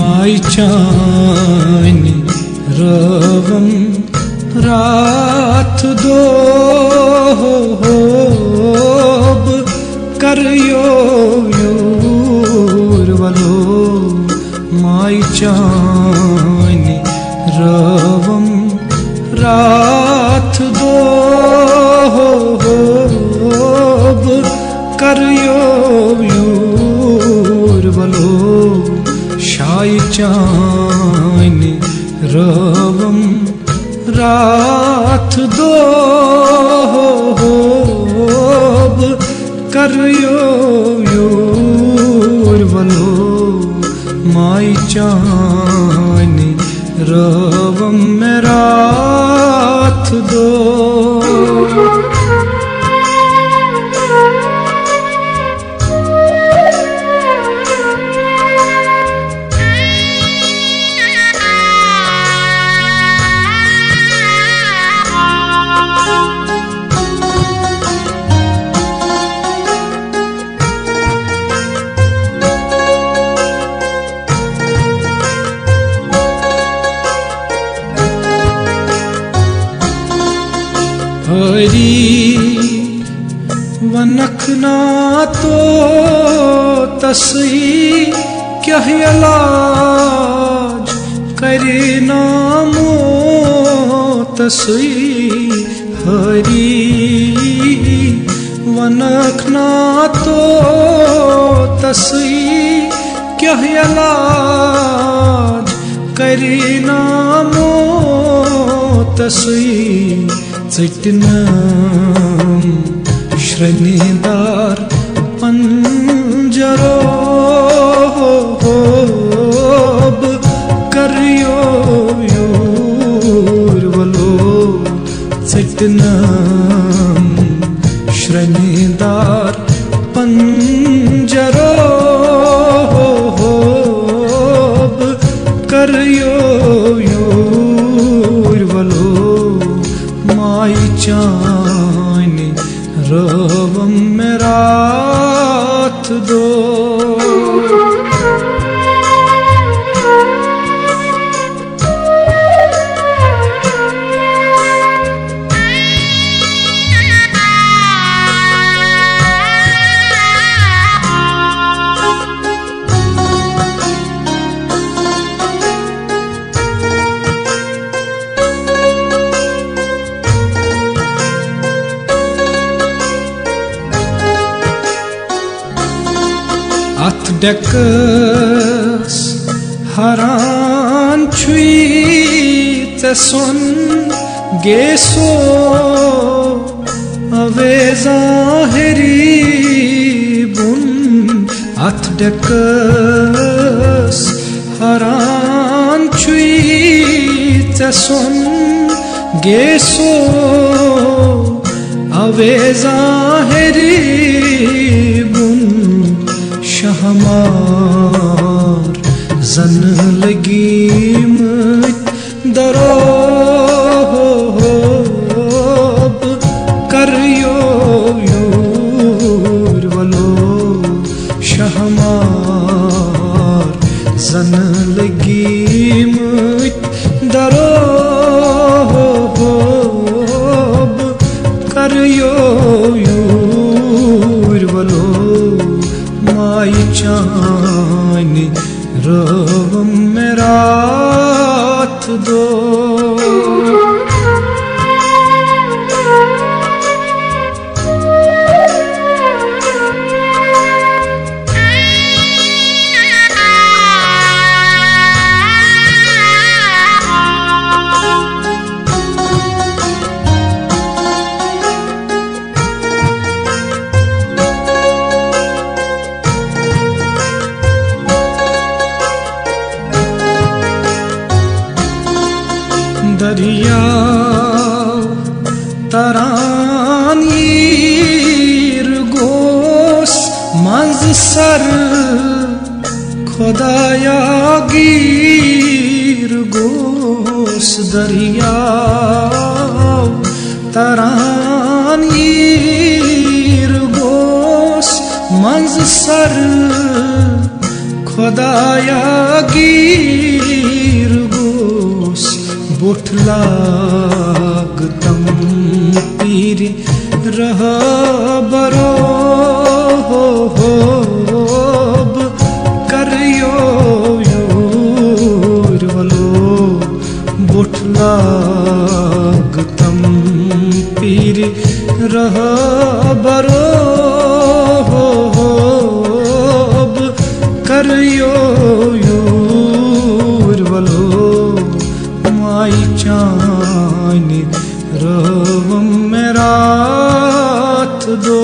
माई चानि रवम रात दो होब करियो यूर वलो माई चानि रवम रात दो होब करियो यूर वलो शाई चानि रवम रात दो होब करियो यूर वलो माई चानि रवम रात दो। हरी वनखना तो तसई क्या इलाज करे नामो तसई हरी वनखना तो तसई क्या इलाज करे नामो तसई चटनम श्रनीदार पंजरो होब करियो यूर वलो चटनम श्रनीदार पंजरो होब करियो यूर वलो माई चानि रवम रात दो। अथ डकस हरान छुई तसुन गेसो अवे ज़ाहिरी बुन अथ डकस हरान छुई तसुन गेसो अवे ज़ाहिरी बुन शहमार जन लगी मुझ दरो होब करियो यूर वलो शहमार जन लगी मुझ दरो होब करियो यूर वलो माई चानि रवम रात दो। दरिया तरानीर गोस मंज सर खुदाया गिर गोस दरिया तरानीर गोस मंज सर खुदाया गिर गोस बोठ लागतम पीर रह बरो होब करियो युरवलो बोठ लागतम पीर रह बरो होब करियो युरवलो माई चानी रवम में रात दो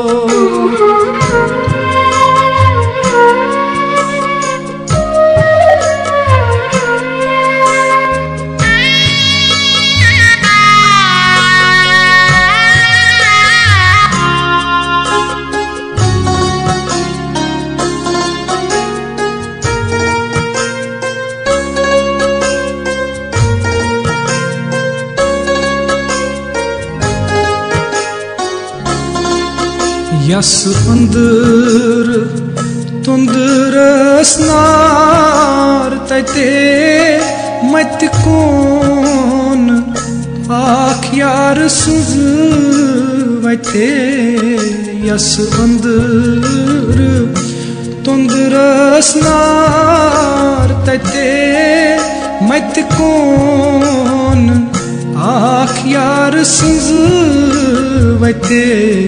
यस अंदर तुंदरस नार तते मत कौन आख यार सुज वते यस अंदर तुंदरस नार तते मत कौन आख यार सुज वते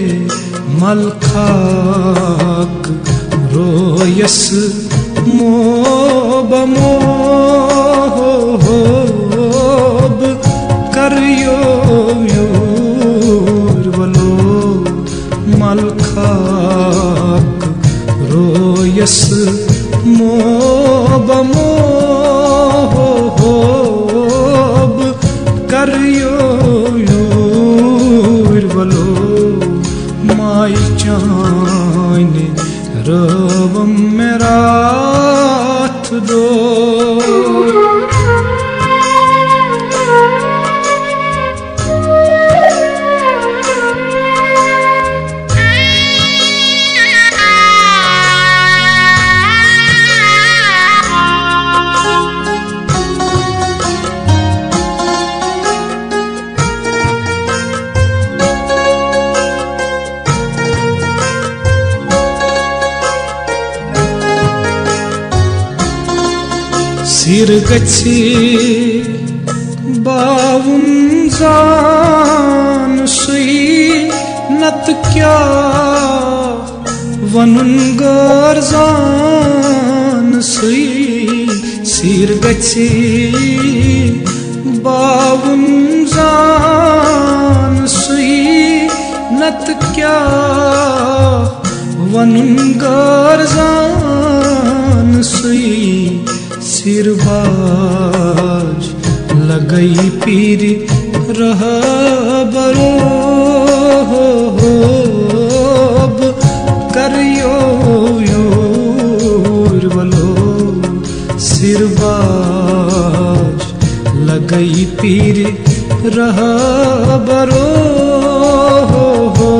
मलखाक रोयस मोब मोब करियो युरवलो मलखाक रोयस मोब मोब करियो युरवलो माई चाने रवम में रात दो सिर गछि बावुन जान सुई नत क्या वनुन गर जान सुई सिर गछि बावुन जान सुई नत क्या वनुन गर जान सुई सिरबाज लगई पीर रह बरो होब करियो युरवलो सिरबाज लगई पीर रह बरो